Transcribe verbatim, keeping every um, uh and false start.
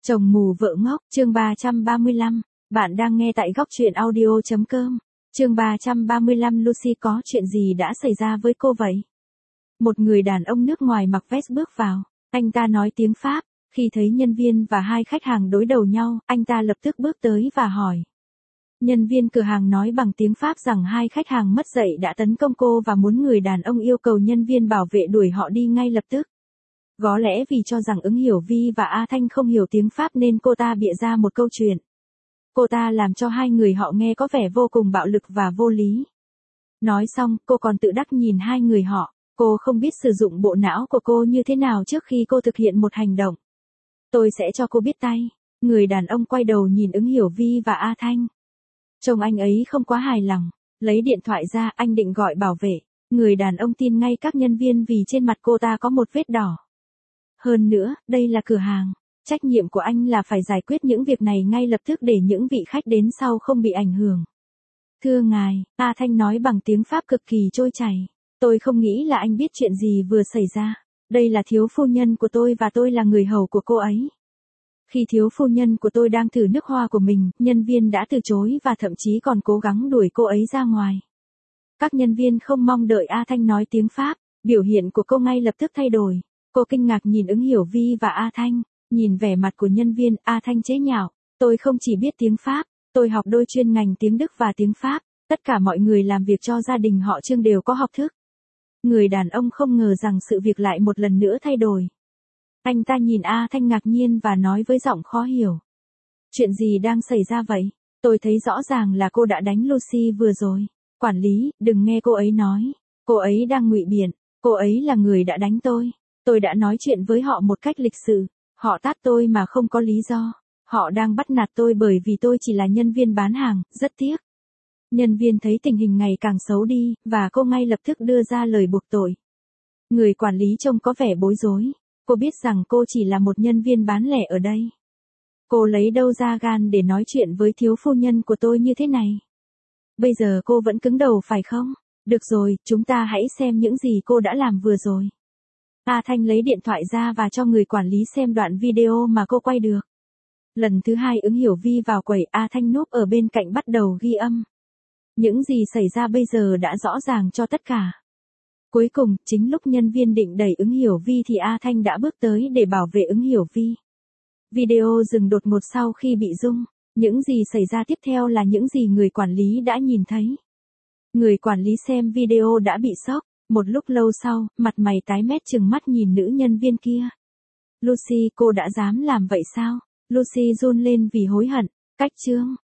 Chồng mù vợ ngốc, chương ba trăm ba mươi lăm. Bạn đang nghe tại góc truyện audio chấm com. Chương ba trăm ba mươi lăm. Lucy, có chuyện gì đã xảy ra với cô vậy? Một người đàn ông nước ngoài mặc vest bước vào. Anh ta nói tiếng Pháp. Khi thấy nhân viên và hai khách hàng đối đầu nhau, anh ta lập tức bước tới và hỏi. Nhân viên cửa hàng nói bằng tiếng Pháp rằng hai khách hàng mất dạy đã tấn công cô và muốn người đàn ông yêu cầu nhân viên bảo vệ đuổi họ đi ngay lập tức. Có lẽ vì cho rằng Ứng Hiểu Vi và A Thanh không hiểu tiếng Pháp nên cô ta bịa ra một câu chuyện. Cô ta làm cho hai người họ nghe có vẻ vô cùng bạo lực và vô lý. Nói xong, cô còn tự đắc nhìn hai người họ. Cô không biết sử dụng bộ não của cô như thế nào trước khi cô thực hiện một hành động. Tôi sẽ cho cô biết tay. Người đàn ông quay đầu nhìn Ứng Hiểu Vi và A Thanh. Trông anh ấy không quá hài lòng. Lấy điện thoại ra, anh định gọi bảo vệ. Người đàn ông tin ngay các nhân viên vì trên mặt cô ta có một vết đỏ. Hơn nữa, đây là cửa hàng. Trách nhiệm của anh là phải giải quyết những việc này ngay lập tức để những vị khách đến sau không bị ảnh hưởng. Thưa ngài, A Thanh nói bằng tiếng Pháp cực kỳ trôi chảy. Tôi không nghĩ là anh biết chuyện gì vừa xảy ra. Đây là thiếu phu nhân của tôi và tôi là người hầu của cô ấy. Khi thiếu phu nhân của tôi đang thử nước hoa của mình, nhân viên đã từ chối và thậm chí còn cố gắng đuổi cô ấy ra ngoài. Các nhân viên không mong đợi A Thanh nói tiếng Pháp, biểu hiện của cô ngay lập tức thay đổi. Cô kinh ngạc nhìn Ứng Hiểu Vi và A Thanh, nhìn vẻ mặt của nhân viên, A Thanh chế nhạo, tôi không chỉ biết tiếng Pháp, tôi học đôi chuyên ngành tiếng Đức và tiếng Pháp, tất cả mọi người làm việc cho gia đình họ Trương đều có học thức. Người đàn ông không ngờ rằng sự việc lại một lần nữa thay đổi. Anh ta nhìn A Thanh ngạc nhiên và nói với giọng khó hiểu. Chuyện gì đang xảy ra vậy? Tôi thấy rõ ràng là cô đã đánh Lucy vừa rồi. Quản lý, đừng nghe cô ấy nói. Cô ấy đang ngụy biện, cô ấy là người đã đánh tôi. Tôi đã nói chuyện với họ một cách lịch sự. Họ tát tôi mà không có lý do. Họ đang bắt nạt tôi bởi vì tôi chỉ là nhân viên bán hàng, rất tiếc. Nhân viên thấy tình hình ngày càng xấu đi, và cô ngay lập tức đưa ra lời buộc tội. Người quản lý trông có vẻ bối rối. Cô biết rằng cô chỉ là một nhân viên bán lẻ ở đây. Cô lấy đâu ra gan để nói chuyện với thiếu phu nhân của tôi như thế này? Bây giờ cô vẫn cứng đầu phải không? Được rồi, chúng ta hãy xem những gì cô đã làm vừa rồi. A Thanh lấy điện thoại ra và cho người quản lý xem đoạn video mà cô quay được. Lần thứ hai Ứng Hiểu Vi vào quầy, A Thanh núp ở bên cạnh bắt đầu ghi âm. Những gì xảy ra bây giờ đã rõ ràng cho tất cả. Cuối cùng, chính lúc nhân viên định đẩy Ứng Hiểu Vi thì A Thanh đã bước tới để bảo vệ Ứng Hiểu Vi. Video dừng đột ngột sau khi bị rung. Những gì xảy ra tiếp theo là những gì người quản lý đã nhìn thấy. Người quản lý xem video đã bị sốc. Một lúc lâu sau, mặt mày tái mét trừng mắt nhìn nữ nhân viên kia. Lucy, cô đã dám làm vậy sao? Lucy run lên vì hối hận. Cách chương.